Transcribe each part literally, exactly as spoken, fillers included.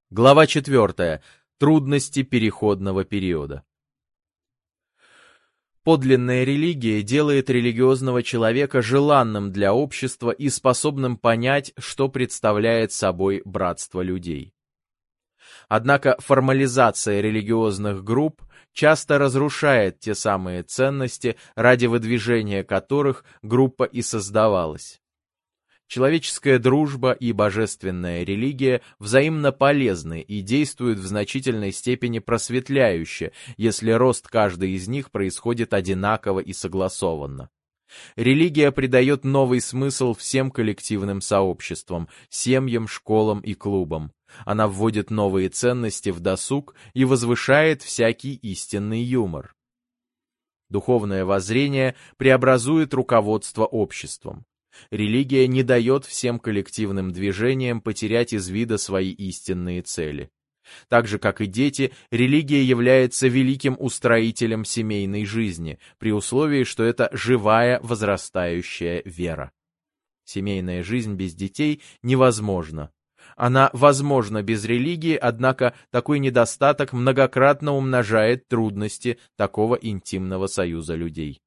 Глава четвертая. Трудности переходного периода. Подлинная религия делает религиозного человека желанным для общества и способным понять, что представляет собой братство людей. Однако формализация религиозных групп часто разрушает те самые ценности, ради выдвижения которых группа и создавалась. Человеческая дружба и божественная религия взаимно полезны и действуют в значительной степени просветляюще, если рост каждой из них происходит одинаково и согласованно. Религия придает новый смысл всем коллективным сообществам, семьям, школам и клубам. Она вводит новые ценности в досуг и возвышает всякий истинный юмор. Духовное воззрение преобразует руководство обществом. Религия не дает всем коллективным движениям потерять из вида свои истинные цели. Так же, как и дети, религия является великим устроителем семейной жизни, при условии, что это живая возрастающая вера. Семейная жизнь без детей невозможна. Она возможна без религии, однако такой недостаток многократно умножает трудности такого интимного союза людей.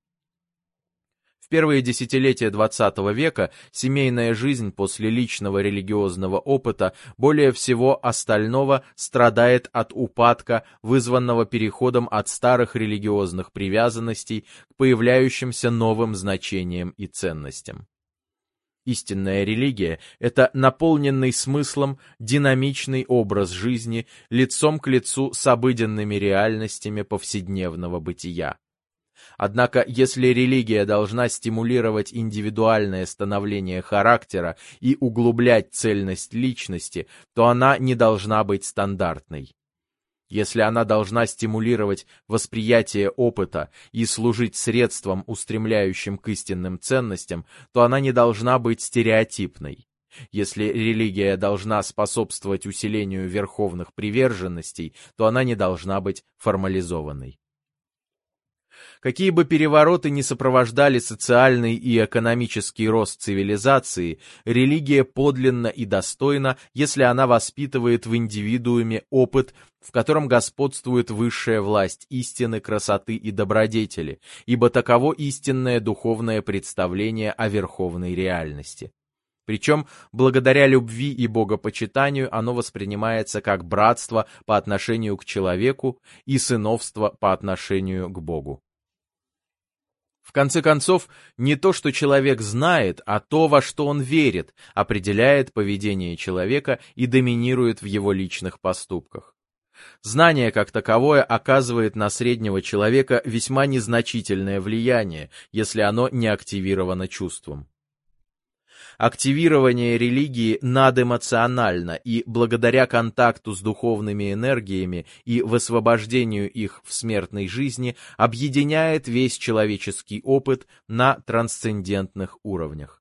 В первые десятилетия двадцатого века семейная жизнь после личного религиозного опыта более всего остального страдает от упадка, вызванного переходом от старых религиозных привязанностей к появляющимся новым значениям и ценностям. Истинная религия – это наполненный смыслом динамичный образ жизни, лицом к лицу с обыденными реальностями повседневного бытия. Однако, если религия должна стимулировать индивидуальное становление характера и углублять цельность личности, то она не должна быть стандартной. Если она должна стимулировать восприятие опыта и служить средством, устремляющим к истинным ценностям, то она не должна быть стереотипной. Если религия должна способствовать усилению верховных приверженностей, то она не должна быть формализованной. Какие бы перевороты ни сопровождали социальный и экономический рост цивилизации, религия подлинна и достойна, если она воспитывает в индивидууме опыт, в котором господствует высшая власть истины, красоты и добродетели, ибо таково истинное духовное представление о верховной реальности. Причем, благодаря любви и богопочитанию, оно воспринимается как братство по отношению к человеку и сыновство по отношению к Богу. В конце концов, не то, что человек знает, а то, во что он верит, определяет поведение человека и доминирует в его личных поступках. Знание как таковое оказывает на среднего человека весьма незначительное влияние, если оно не активировано чувством. Активирование религии надэмоционально, и благодаря контакту с духовными энергиями и высвобождению их в смертной жизни объединяет весь человеческий опыт на трансцендентных уровнях.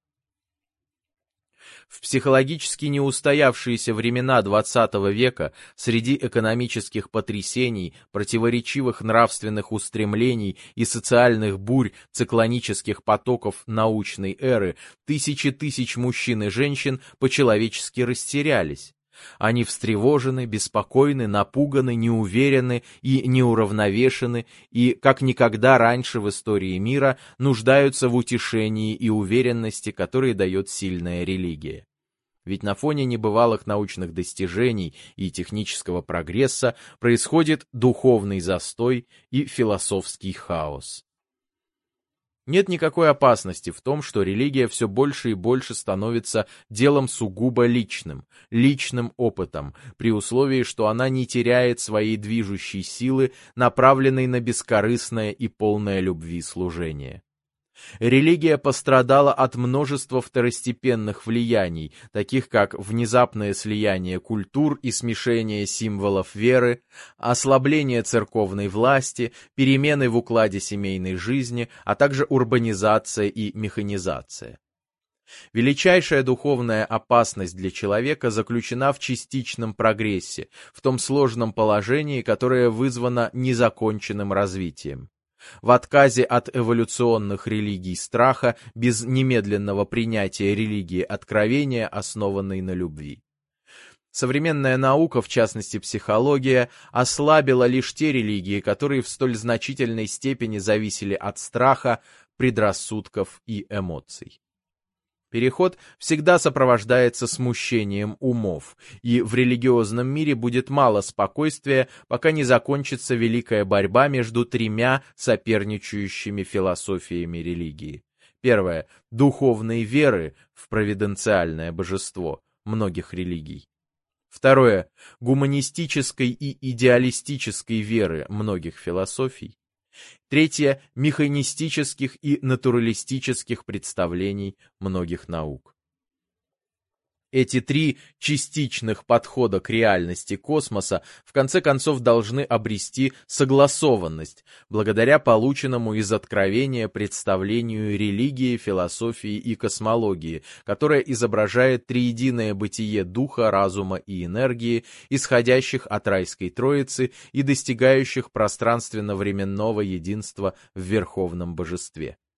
В психологически неустоявшиеся времена двадцатого века, среди экономических потрясений, противоречивых нравственных устремлений и социальных бурь циклонических потоков научной эры, тысячи тысяч мужчин и женщин по-человечески растерялись. Они встревожены, беспокойны, напуганы, неуверены и неуравновешены, и, как никогда раньше в истории мира, нуждаются в утешении и уверенности, которые дает сильная религия. Ведь на фоне небывалых научных достижений и технического прогресса происходит духовный застой и философский хаос. Нет никакой опасности в том, что религия все больше и больше становится делом сугубо личным, личным опытом, при условии, что она не теряет своей движущей силы, направленной на бескорыстное и полное любви служение. Религия пострадала от множества второстепенных влияний, таких как внезапное слияние культур и смешение символов веры, ослабление церковной власти, перемены в укладе семейной жизни, а также урбанизация и механизация. Величайшая духовная опасность для человека заключена в частичном прогрессе, в том сложном положении, которое вызвано незаконченным развитием. В отказе от эволюционных религий страха без немедленного принятия религии откровения, основанной на любви. Современная наука, в частности психология, ослабила лишь те религии, которые в столь значительной степени зависели от страха, предрассудков и эмоций. Переход всегда сопровождается смущением умов, и в религиозном мире будет мало спокойствия, пока не закончится великая борьба между тремя соперничающими философиями религии. Первое – духовной веры в провиденциальное божество многих религий. Второе – гуманистической и идеалистической веры многих философий. Третье – механистических и натуралистических представлений многих наук. Эти три частичных подхода к реальности космоса в конце концов должны обрести согласованность, благодаря полученному из откровения представлению религии, философии и космологии, которое изображает триединое бытие духа, разума и энергии, исходящих от райской троицы и достигающих пространственно-временного единства в Верховном Божестве.